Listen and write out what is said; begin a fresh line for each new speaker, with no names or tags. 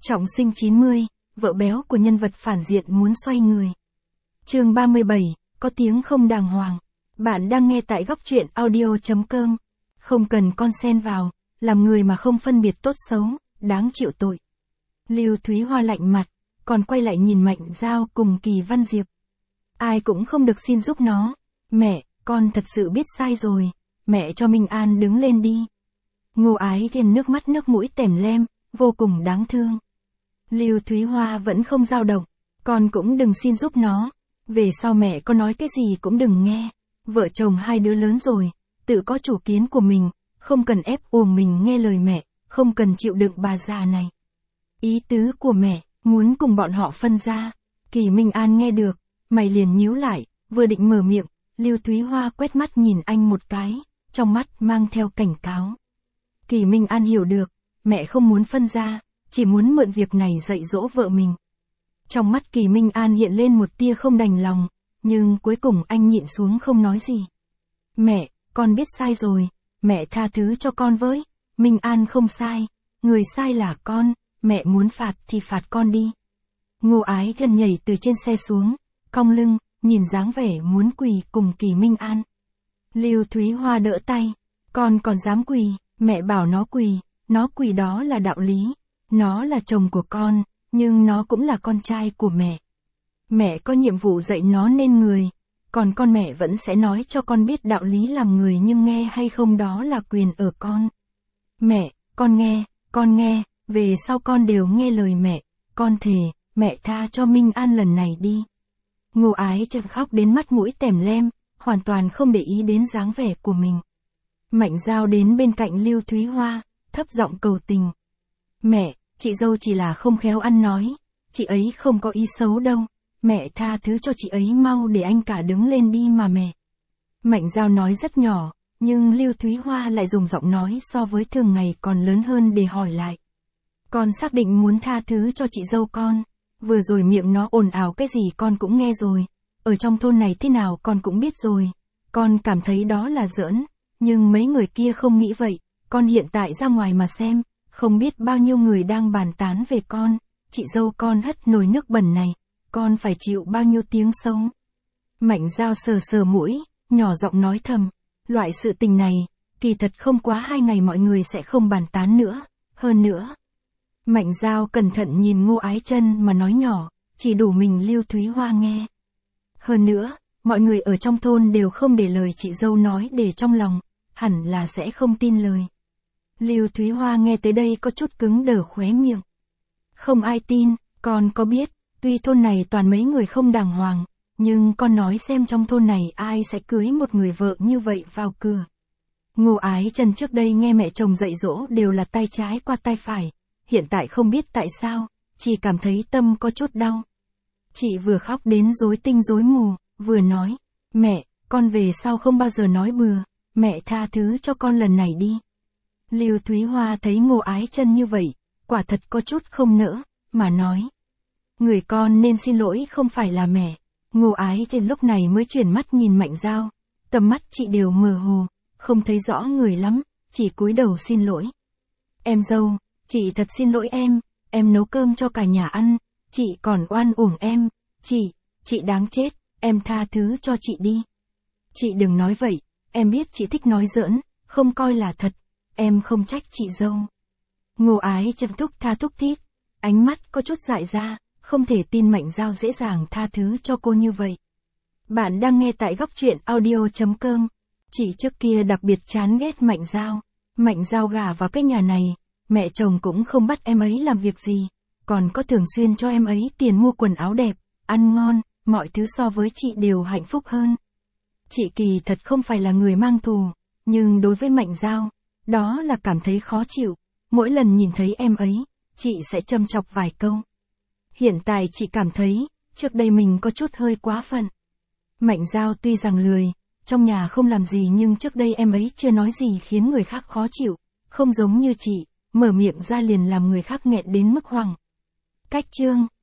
Trọng sinh 90, vợ béo của nhân vật phản diện muốn xoay người. Chương 37, có tiếng không đàng hoàng. Bạn đang nghe tại góc truyện audio.com. Không cần con xen vào, làm người mà không phân biệt tốt xấu, đáng chịu tội. Lưu Thúy Hoa lạnh mặt, còn quay lại nhìn Mạnh Dao cùng Kỳ Văn Diệp. Ai cũng không được xin giúp nó. Mẹ, con thật sự biết sai rồi, mẹ cho Minh An đứng lên đi. Ngô Ái Thiên nước mắt nước mũi tèm lem, vô cùng đáng thương. Lưu Thúy Hoa vẫn không dao động, con cũng đừng xin giúp nó, về sau mẹ có nói cái gì cũng đừng nghe. Vợ chồng hai đứa lớn rồi, tự có chủ kiến của mình, không cần ép uổng mình nghe lời mẹ, không cần chịu đựng bà già này. Ý tứ của mẹ, muốn cùng bọn họ phân ra. Kỳ Minh An nghe được, mày liền nhíu lại, vừa định mở miệng, Lưu Thúy Hoa quét mắt nhìn anh một cái, trong mắt mang theo cảnh cáo. Kỳ Minh An hiểu được, mẹ không muốn phân ra, chỉ muốn mượn việc này dạy dỗ vợ mình. Trong mắt Kỳ Minh An hiện lên một tia không đành lòng, nhưng cuối cùng anh nhịn xuống không nói gì. Mẹ, con biết sai rồi, mẹ tha thứ cho con với. Minh An không sai, người sai là con, mẹ muốn phạt thì phạt con đi. Ngô Ái Thiên nhảy từ trên xe xuống, cong lưng, nhìn dáng vẻ muốn quỳ cùng Kỳ Minh An. Lưu Thúy Hoa đỡ tay, con còn dám quỳ, mẹ bảo nó quỳ đó là đạo lý. Nó là chồng của con, nhưng nó cũng là con trai của mẹ. Mẹ có nhiệm vụ dạy nó nên người, còn con mẹ vẫn sẽ nói cho con biết đạo lý làm người, nhưng nghe hay không đó là quyền ở con. Mẹ, con nghe, về sau con đều nghe lời mẹ, con thề, mẹ tha cho Minh An lần này đi. Ngô Ái Chân khóc đến mắt mũi tèm lem, hoàn toàn không để ý đến dáng vẻ của mình. Mạnh Dao đến bên cạnh Lưu Thúy Hoa, thấp giọng cầu tình. Mẹ, chị dâu chỉ là không khéo ăn nói, chị ấy không có ý xấu đâu, mẹ tha thứ cho chị ấy mau để anh cả đứng lên đi mà mẹ. Mạnh Dao nói rất nhỏ, nhưng Lưu Thúy Hoa lại dùng giọng nói so với thường ngày còn lớn hơn để hỏi lại. Con xác định muốn tha thứ cho chị dâu con, vừa rồi miệng nó ồn ào cái gì con cũng nghe rồi, ở trong thôn này thế nào con cũng biết rồi, con cảm thấy đó là giỡn, nhưng mấy người kia không nghĩ vậy, con hiện tại ra ngoài mà xem. Không biết bao nhiêu người đang bàn tán về con, chị dâu con hất nồi nước bẩn này, con phải chịu bao nhiêu tiếng xấu. Mạnh Dao sờ sờ mũi, nhỏ giọng nói thầm, loại sự tình này, kỳ thật không quá 2 ngày mọi người sẽ không bàn tán nữa, hơn nữa. Mạnh Dao cẩn thận nhìn Ngô Ái Chân mà nói nhỏ, chỉ đủ mình Lưu Thúy Hoa nghe. Hơn nữa, mọi người ở trong thôn đều không để lời chị dâu nói để trong lòng, hẳn là sẽ không tin lời. Lưu Thúy Hoa nghe tới đây có chút cứng đờ khóe miệng. Không ai tin, con có biết, tuy thôn này toàn mấy người không đàng hoàng, nhưng con nói xem trong thôn này ai sẽ cưới một người vợ như vậy vào cửa. Ngô Ái Chân trước đây nghe mẹ chồng dạy dỗ đều là tay trái qua tay phải, hiện tại không biết tại sao, chỉ cảm thấy tâm có chút đau. Chị vừa khóc đến rối tinh rối mù, vừa nói, mẹ, con về sau không bao giờ nói bừa, mẹ tha thứ cho con lần này đi. Lưu Thúy Hoa thấy Ngô Ái Chân như vậy, quả thật có chút không nỡ, mà nói. Người con nên xin lỗi không phải là mẹ. Ngô Ái Chân lúc này mới chuyển mắt nhìn Mạnh Dao, tầm mắt chị đều mờ hồ, không thấy rõ người lắm, chỉ cúi đầu xin lỗi. Em dâu, chị thật xin lỗi em nấu cơm cho cả nhà ăn, chị còn oan uổng em, chị đáng chết, em tha thứ cho chị đi. Chị đừng nói vậy, em biết chị thích nói giỡn, không coi là thật. Em không trách chị dâu. Ngô Ái Chân thúc thít, ánh mắt có chút dại ra, không thể tin Mạnh Dao dễ dàng tha thứ cho cô như vậy. Bạn đang nghe tại góc truyện audio.com. Chị trước kia đặc biệt chán ghét Mạnh Dao. Mạnh Dao gả vào cái nhà này, mẹ chồng cũng không bắt em ấy làm việc gì, còn có thường xuyên cho em ấy tiền mua quần áo đẹp, ăn ngon, mọi thứ so với chị đều hạnh phúc hơn. Chị kỳ thật không phải là người mang thù, nhưng đối với Mạnh Dao, đó là cảm thấy khó chịu, mỗi lần nhìn thấy em ấy, chị sẽ châm chọc vài câu. Hiện tại chị cảm thấy, trước đây mình có chút hơi quá phận. Mạnh Dao tuy rằng lười, trong nhà không làm gì nhưng trước đây em ấy chưa nói gì khiến người khác khó chịu, không giống như chị, mở miệng ra liền làm người khác nghẹn đến mức hoảng. Cách chương